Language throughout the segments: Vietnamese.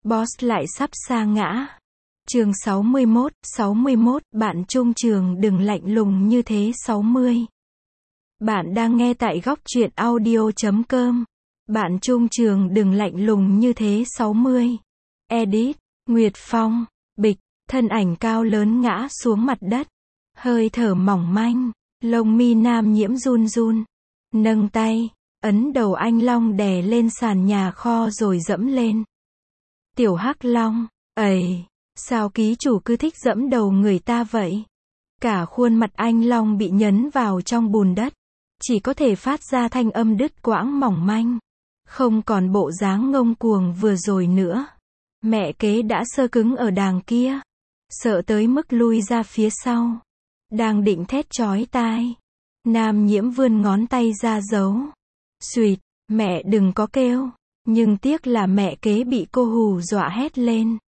Boss lại sắp sa ngã. Chương 61, bạn chung trường đừng lạnh lùng như thế 60. Bạn đang nghe tại góc truyện audio.com. Bạn chung trường đừng lạnh lùng như thế 60. Edit, Nguyệt Phong, bịch, thân ảnh cao lớn ngã xuống mặt đất. Hơi thở mỏng manh, lông mi Nam Nhiễm run run. Nâng tay, ấn đầu anh Long đè lên sàn nhà kho rồi dẫm lên. Tiểu Hắc Long, ầy, sao ký chủ cứ thích dẫm đầu người ta vậy? Cả khuôn mặt anh Long bị nhấn vào trong bùn đất. Chỉ có thể phát ra thanh âm đứt quãng mỏng manh. Không còn bộ dáng ngông cuồng vừa rồi nữa. Mẹ kế đã sơ cứng ở đàng kia. Sợ tới mức lui ra phía sau. Đang định thét chói tai. Nam Nhiễm vươn ngón tay ra giấu. Xuyệt, mẹ đừng có kêu. Nhưng tiếc là mẹ kế bị cô hù dọa hét lên.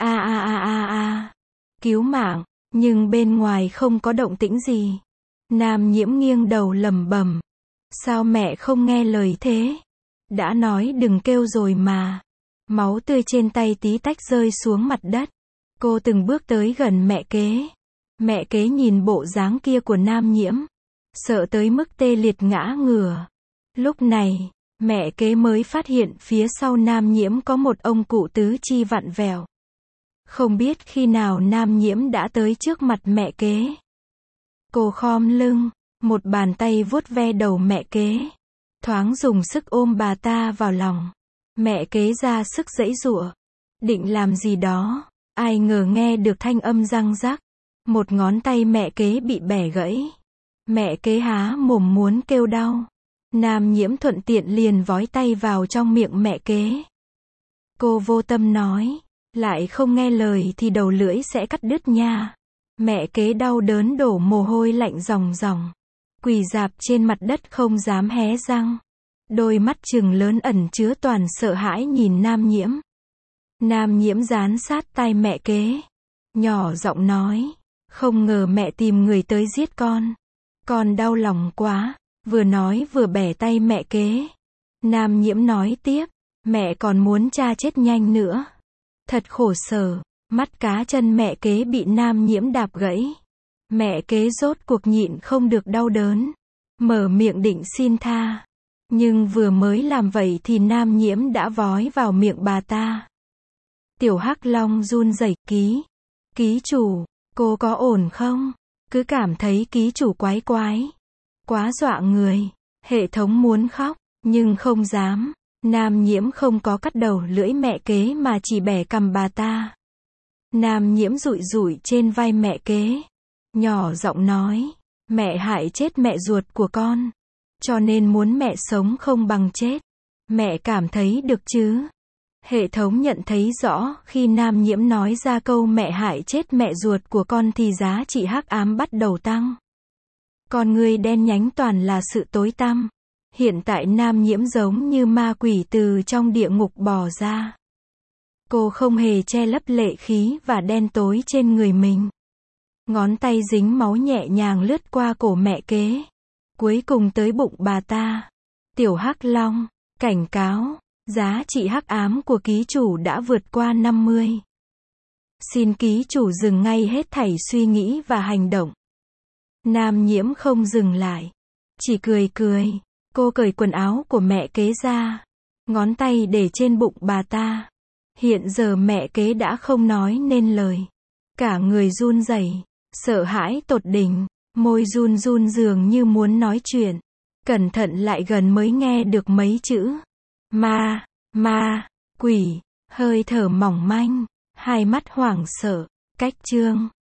A. Cứu mạng, nhưng bên ngoài không có động tĩnh gì. Nam Nhiễm nghiêng đầu lẩm bẩm. Sao mẹ không nghe lời thế? Đã nói đừng kêu rồi mà. Máu tươi trên tay tí tách rơi xuống mặt đất. Cô từng bước tới gần mẹ kế. Mẹ kế nhìn bộ dáng kia của Nam Nhiễm. Sợ tới mức tê liệt ngã ngửa. Lúc này, mẹ kế mới phát hiện phía sau Nam Nhiễm có một ông cụ tứ chi vặn vẹo. Không biết khi nào Nam Nhiễm đã tới trước mặt mẹ kế. Cô khom lưng, một bàn tay vuốt ve đầu mẹ kế. Thoáng dùng sức ôm bà ta vào lòng. Mẹ kế ra sức giãy giụa. Định làm gì đó, ai ngờ nghe được thanh âm răng rắc. Một ngón tay mẹ kế bị bẻ gãy. Mẹ kế há mồm muốn kêu đau. Nam Nhiễm thuận tiện liền vói tay vào trong miệng mẹ kế. Cô vô tâm nói, lại không nghe lời thì đầu lưỡi sẽ cắt đứt nha. Mẹ kế đau đớn đổ mồ hôi lạnh ròng ròng. Quỳ rạp trên mặt đất không dám hé răng. Đôi mắt trừng lớn ẩn chứa toàn sợ hãi nhìn Nam Nhiễm. Nam Nhiễm dán sát tai mẹ kế. Nhỏ giọng nói, không ngờ mẹ tìm người tới giết con. Con đau lòng quá. Vừa nói vừa bẻ tay mẹ kế. Nam Nhiễm nói tiếp, mẹ còn muốn cha chết nhanh nữa. Thật khổ sở, mắt cá chân mẹ kế bị Nam Nhiễm đạp gãy. Mẹ kế rốt cuộc nhịn không được đau đớn. Mở miệng định xin tha. Nhưng vừa mới làm vậy thì Nam Nhiễm đã vói vào miệng bà ta. Tiểu Hắc Long run rẩy, ký chủ, cô có ổn không? Cứ cảm thấy ký chủ quái quái. Quá dọa người. Hệ thống muốn khóc, nhưng không dám. Nam Nhiễm không có cắt đầu lưỡi mẹ kế mà chỉ bẻ cằm bà ta. Nam Nhiễm dụi dụi trên vai mẹ kế. Nhỏ giọng nói, mẹ hại chết mẹ ruột của con. Cho nên muốn mẹ sống không bằng chết. Mẹ cảm thấy được chứ? Hệ thống nhận thấy rõ khi Nam Nhiễm nói ra câu mẹ hại chết mẹ ruột của con thì giá trị hắc ám bắt đầu tăng. Con người đen nhánh toàn là sự tối tăm. Hiện tại Nam Nhiễm giống như ma quỷ từ trong địa ngục bò ra. Cô không hề che lấp lệ khí và đen tối trên người mình. Ngón tay dính máu nhẹ nhàng lướt qua cổ mẹ kế. Cuối cùng tới bụng bà ta. Tiểu Hắc Long, cảnh cáo, giá trị hắc ám của ký chủ đã vượt qua 50. Xin ký chủ dừng ngay hết thảy suy nghĩ và hành động. Nam Nhiễm không dừng lại. Chỉ cười. Cô cởi quần áo của mẹ kế ra. Ngón tay để trên bụng bà ta. Hiện giờ mẹ kế đã không nói nên lời. Cả người run rẩy, sợ hãi tột đỉnh. Môi run run dường như muốn nói chuyện. Cẩn thận lại gần mới nghe được mấy chữ. Ma, quỷ, hơi thở mỏng manh. Hai mắt hoảng sợ. Cách chương.